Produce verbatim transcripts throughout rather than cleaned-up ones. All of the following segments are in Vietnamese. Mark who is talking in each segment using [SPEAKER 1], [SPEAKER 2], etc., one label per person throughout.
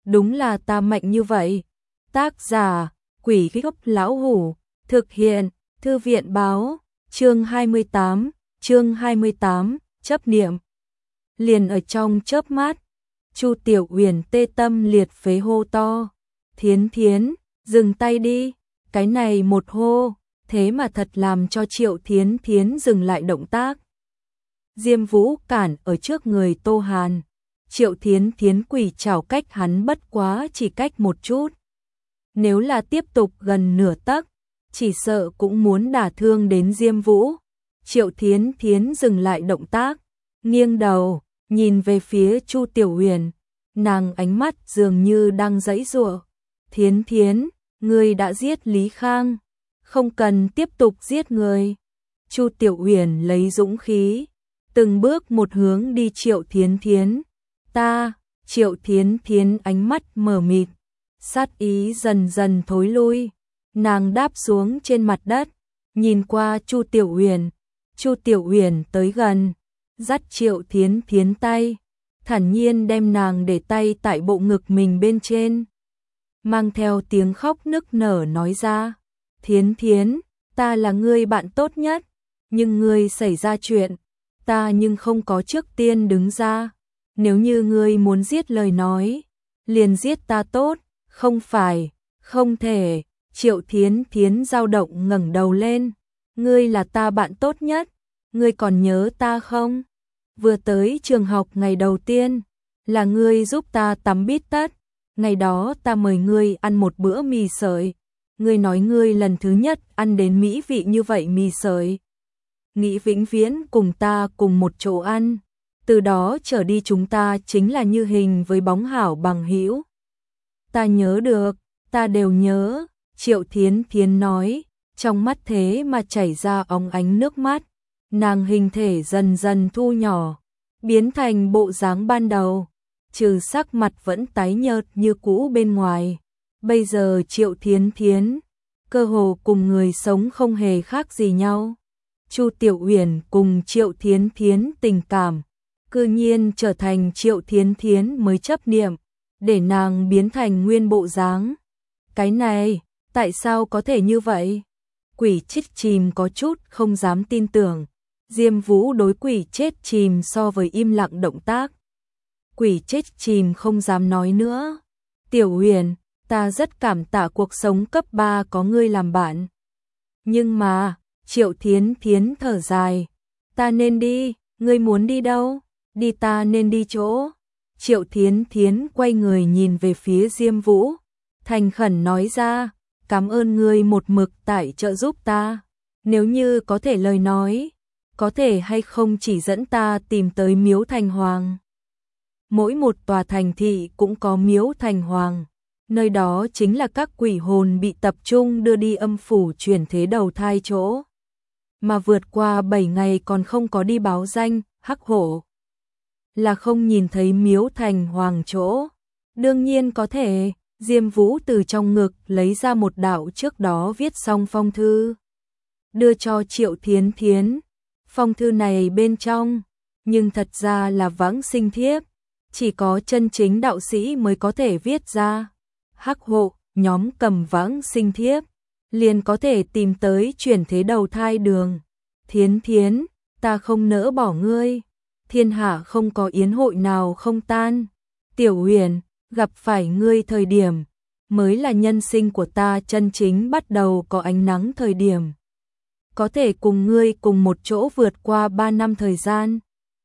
[SPEAKER 1] đúng là ta mạnh như vậy. Tác giả, Quỷ Gốc Lão Hủ, thực hiện, Thư viện báo, chương hai mươi tám, chương hai mươi tám, chấp niệm. Liền ở trong chớp mắt, Chu Tiểu Uyển tê tâm liệt phế hô to, Thiến Thiến, dừng tay đi, cái này một hô, thế mà thật làm cho Triệu Thiến Thiến dừng lại động tác. Diêm Vũ cản ở trước người Tô Hàn, Triệu Thiến Thiến quỳ chào cách hắn bất quá chỉ cách một chút. Nếu là tiếp tục gần nửa tấc, chỉ sợ cũng muốn đả thương đến Diêm Vũ. Triệu Thiến Thiến dừng lại động tác, nghiêng đầu, nhìn về phía Chu Tiểu Uyển, nàng ánh mắt dường như đang giãy giụa. Thiến Thiến, ngươi đã giết Lý Khang, không cần tiếp tục giết người. Chu Tiểu Uyển lấy dũng khí, từng bước một hướng đi Triệu Thiến Thiến. Ta, Triệu Thiến Thiến ánh mắt mờ mịt, sát ý dần dần thối lui, nàng đáp xuống trên mặt đất, nhìn qua Chu Tiểu Uyển. Chu Tiểu Uyển tới gần, dắt Triệu Thiến Thiến tay, thản nhiên đem nàng để tay tại bộ ngực mình bên trên, mang theo tiếng khóc nức nở nói ra, Thiến Thiến, ta là ngươi bạn tốt nhất, nhưng ngươi xảy ra chuyện, ta nhưng không có trước tiên đứng ra, nếu như ngươi muốn giết lời nói, liền giết ta tốt, không phải, không thể. Triệu Thiến Thiến dao động ngẩng đầu lên, ngươi là ta bạn tốt nhất, ngươi còn nhớ ta không? Vừa tới trường học ngày đầu tiên, là ngươi giúp ta tắm bít tất, ngày đó ta mời ngươi ăn một bữa mì sợi, ngươi nói ngươi lần thứ nhất ăn đến mỹ vị như vậy mì sợi, nghĩ vĩnh viễn cùng ta cùng một chỗ ăn, từ đó trở đi chúng ta chính là như hình với bóng hảo bằng hữu. Ta nhớ được, ta đều nhớ. Triệu Thiến Thiến nói, trong mắt thế mà chảy ra óng ánh nước mắt, nàng hình thể dần dần thu nhỏ, biến thành bộ dáng ban đầu, trừ sắc mặt vẫn tái nhợt như cũ bên ngoài. Bây giờ Triệu Thiến Thiến, cơ hồ cùng người sống không hề khác gì nhau. Chu Tiểu Uyển cùng Triệu Thiến Thiến tình cảm, cư nhiên trở thành Triệu Thiến Thiến mới chấp niệm, để nàng biến thành nguyên bộ dáng. Cái này, tại sao có thể như vậy? Quỷ chết chìm có chút không dám tin tưởng. Diêm Vũ đối quỷ chết chìm so với im lặng động tác. Quỷ chết chìm không dám nói nữa. Tiểu Uyển, ta rất cảm tạ cuộc sống cấp ba có ngươi làm bạn. Nhưng mà, Triệu Thiến Thiến thở dài. Ta nên đi, ngươi muốn đi đâu? Đi ta nên đi chỗ. Triệu Thiến Thiến quay người nhìn về phía Diêm Vũ, thành khẩn nói ra, cảm ơn ngươi một mực tại trợ giúp ta. Nếu như có thể lời nói, có thể hay không chỉ dẫn ta tìm tới miếu thành hoàng. Mỗi một tòa thành thị cũng có miếu thành hoàng, nơi đó chính là các quỷ hồn bị tập trung đưa đi âm phủ chuyển thế đầu thai chỗ. Mà vượt qua bảy ngày còn không có đi báo danh, hắc hổ. Là không nhìn thấy miếu thành hoàng chỗ. Đương nhiên có thể. Diêm Vũ từ trong ngực lấy ra một đạo trước đó viết xong phong thư, đưa cho Triệu Thiến Thiến. Phong thư này bên trong, nhưng thật ra là vãng sinh thiếp, chỉ có chân chính đạo sĩ mới có thể viết ra. Hắc hộ, nhóm cầm vãng sinh thiếp, liền có thể tìm tới chuyển thế đầu thai đường. Thiến Thiến, ta không nỡ bỏ ngươi, thiên hạ không có yến hội nào không tan. Tiểu Uyển, gặp phải ngươi thời điểm, mới là nhân sinh của ta chân chính bắt đầu có ánh nắng thời điểm. Có thể cùng ngươi cùng một chỗ vượt qua ba năm thời gian.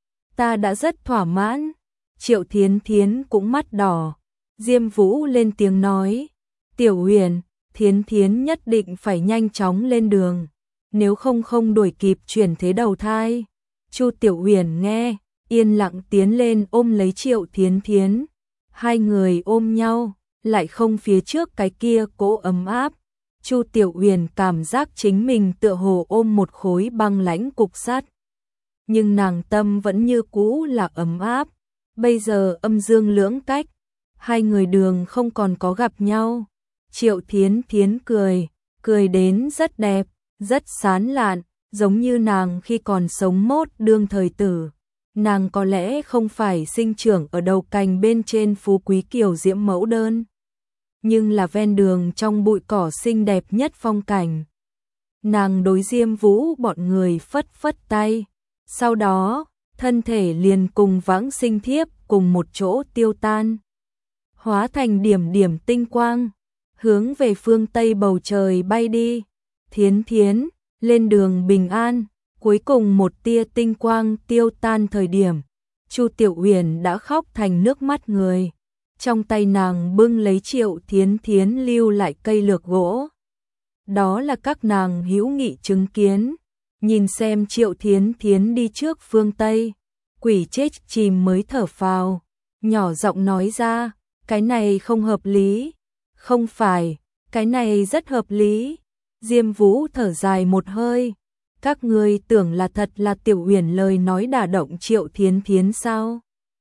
[SPEAKER 1] Ta đã rất thỏa mãn. Triệu Thiến Thiến cũng mắt đỏ. Diêm Vũ lên tiếng nói, Tiểu Uyển, Thiến Thiến nhất định phải nhanh chóng lên đường, nếu không không đuổi kịp chuyển thế đầu thai. Chu Tiểu Uyển nghe, yên lặng tiến lên ôm lấy Triệu Thiến Thiến. Hai người ôm nhau, lại không phía trước cái kia cỗ ấm áp. Chu Tiểu Uyển cảm giác chính mình tựa hồ ôm một khối băng lãnh cục sắt. Nhưng nàng tâm vẫn như cũ là ấm áp. Bây giờ âm dương lưỡng cách, hai người đường không còn có gặp nhau. Triệu Thiến Thiến cười, cười đến rất đẹp, rất sán lạn, giống như nàng khi còn sống mốt đương thời tử. nàng có lẽ không phải sinh trưởng ở đầu cành bên trên phú quý kiều diễm mẫu đơn, nhưng là ven đường trong bụi cỏ xinh đẹp nhất phong cảnh. Nàng đối Diêm Vũ bọn người phất phất tay, sau đó, thân thể liền cùng Vãng Sinh Thiếp cùng một chỗ tiêu tan, hóa thành điểm điểm tinh quang, hướng về phương Tây bầu trời bay đi. Thiến Thiến, lên đường bình an. Cuối cùng một tia tinh quang tiêu tan thời điểm, Chu Tiểu Uyển đã khóc thành nước mắt người. Trong tay nàng bưng lấy Triệu Thiến Thiến lưu lại cây lược gỗ. Đó là các nàng hữu nghị chứng kiến. Nhìn xem Triệu Thiến Thiến đi trước phương Tây, Quỷ chết chìm mới thở phào, nhỏ giọng nói ra, cái này không hợp lý. Không phải, cái này rất hợp lý. Diêm Vũ thở dài một hơi. Các ngươi tưởng là thật là Tiểu Uyển lời nói đả động Triệu Thiến Thiến sao?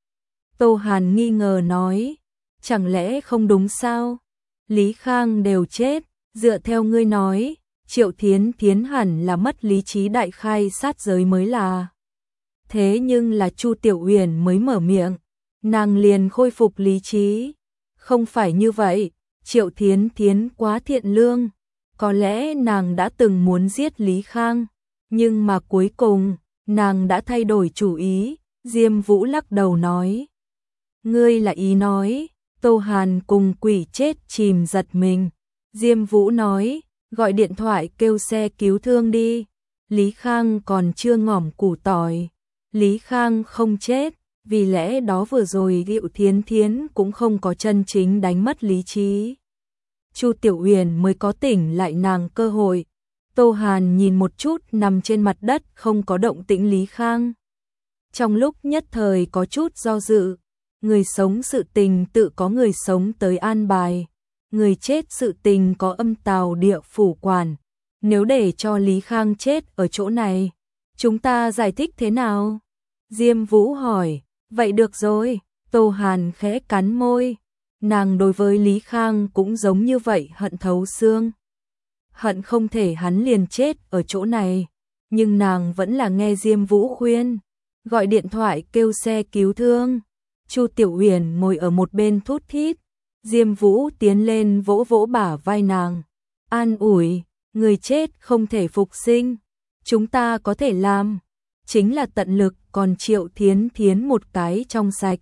[SPEAKER 1] Tô Hàn nghi ngờ nói, chẳng lẽ không đúng sao? Lý Khang đều chết, dựa theo ngươi nói, Triệu Thiến Thiến hẳn là mất lý trí đại khai sát giới mới là. Thế nhưng là Chu Tiểu Uyển mới mở miệng, nàng liền khôi phục lý trí. Không phải như vậy, Triệu Thiến Thiến quá thiện lương, có lẽ nàng đã từng muốn giết Lý Khang. Nhưng mà cuối cùng, nàng đã thay đổi chủ ý. Diêm Vũ lắc đầu nói, ngươi là ý nói. Tô Hàn cùng Quỷ chết chìm giật mình. Diêm Vũ nói, gọi điện thoại kêu xe cứu thương đi. Lý Khang còn chưa ngỏm củ tỏi. Lý Khang không chết, vì lẽ đó vừa rồi Diệu Thiến Thiến cũng không có chân chính đánh mất lý trí. Chu Tiểu Uyển mới có tỉnh lại nàng cơ hội. Tô Hàn nhìn một chút nằm trên mặt đất không có động tĩnh Lý Khang. Trong lúc nhất thời có chút do dự, người sống sự tình tự có người sống tới an bài, người chết sự tình có âm tào địa phủ quản. Nếu để cho Lý Khang chết ở chỗ này, chúng ta giải thích thế nào? Diêm Vũ hỏi, vậy được rồi. Tô Hàn khẽ cắn môi, nàng đối với Lý Khang cũng giống như vậy, hận thấu xương. Hận không thể hắn liền chết ở chỗ này, nhưng nàng vẫn là nghe Diêm Vũ khuyên, gọi điện thoại kêu xe cứu thương. Chu Tiểu Uyển ngồi ở một bên thút thít, Diêm Vũ tiến lên vỗ vỗ bả vai nàng, an ủi, người chết không thể phục sinh, chúng ta có thể làm, chính là tận lực còn Triệu Thiến Thiến một cái trong sạch.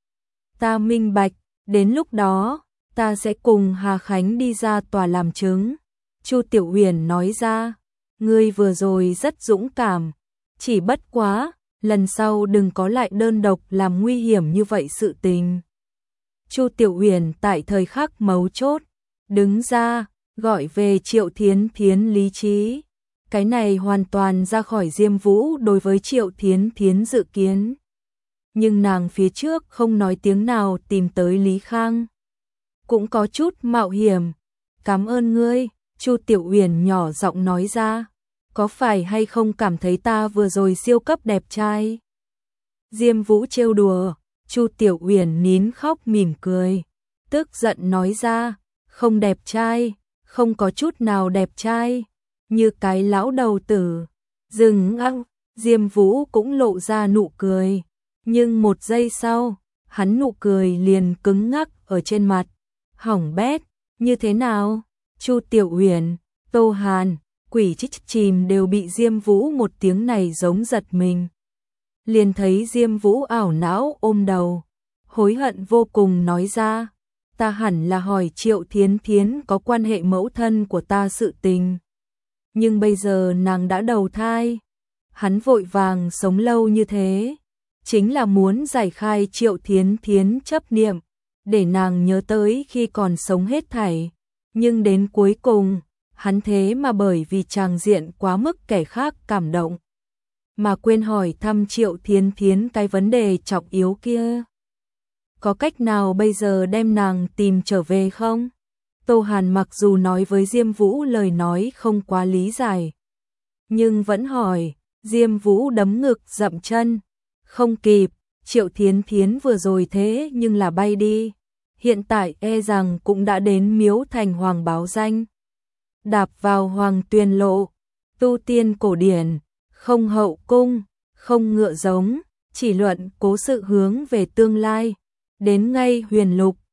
[SPEAKER 1] Ta minh bạch, đến lúc đó, ta sẽ cùng Hà Khánh đi ra tòa làm chứng. Chu Tiểu Uyển nói ra, ngươi vừa rồi rất dũng cảm, chỉ bất quá, lần sau đừng có lại đơn độc làm nguy hiểm như vậy sự tình. Chu Tiểu Uyển tại thời khắc mấu chốt, đứng ra, gọi về Triệu Thiến Thiến lý trí. Cái này hoàn toàn ra khỏi Diêm Vũ đối với Triệu Thiến Thiến dự kiến. Nhưng nàng phía trước không nói tiếng nào tìm tới Lý Khang. Cũng có chút mạo hiểm. Cảm ơn ngươi. Chu Tiểu Uyển nhỏ giọng nói ra, có phải hay không cảm thấy ta vừa rồi siêu cấp đẹp trai? Diêm Vũ trêu đùa, Chu Tiểu Uyển nín khóc mỉm cười, tức giận nói ra, không đẹp trai, không có chút nào đẹp trai, như cái lão đầu tử. Dừng ăng, Diêm Vũ cũng lộ ra nụ cười, nhưng một giây sau, hắn nụ cười liền cứng ngắc ở trên mặt. Hỏng bét, như thế nào? Chu Tiểu Uyển, Tô Hàn, Quỷ chích chìm đều bị Diêm Vũ một tiếng này giống giật mình. Liền thấy Diêm Vũ ảo não ôm đầu, hối hận vô cùng nói ra, ta hẳn là hỏi Triệu Thiến Thiến có quan hệ mẫu thân của ta sự tình. Nhưng bây giờ nàng đã đầu thai, hắn vội vàng sống lâu như thế, chính là muốn giải khai Triệu Thiến Thiến chấp niệm, để nàng nhớ tới khi còn sống hết thảy. Nhưng đến cuối cùng, hắn thế mà bởi vì tràng diện quá mức kẻ khác cảm động, mà quên hỏi thăm Triệu Thiến Thiến cái vấn đề trọng yếu kia. Có cách nào bây giờ đem nàng tìm trở về không? Tô Hàn mặc dù nói với Diêm Vũ lời nói không quá lý giải, nhưng vẫn hỏi. Diêm Vũ đấm ngực dậm chân, không kịp, Triệu Thiến Thiến vừa rồi thế nhưng là bay đi. Hiện tại e rằng cũng đã đến Miếu Thành Hoàng báo danh. Đạp vào Hoàng Tuyền lộ, tu tiên cổ điển, không hậu cung, không ngựa giống, chỉ luận cố sự hướng về tương lai. Đến ngay huyền lục,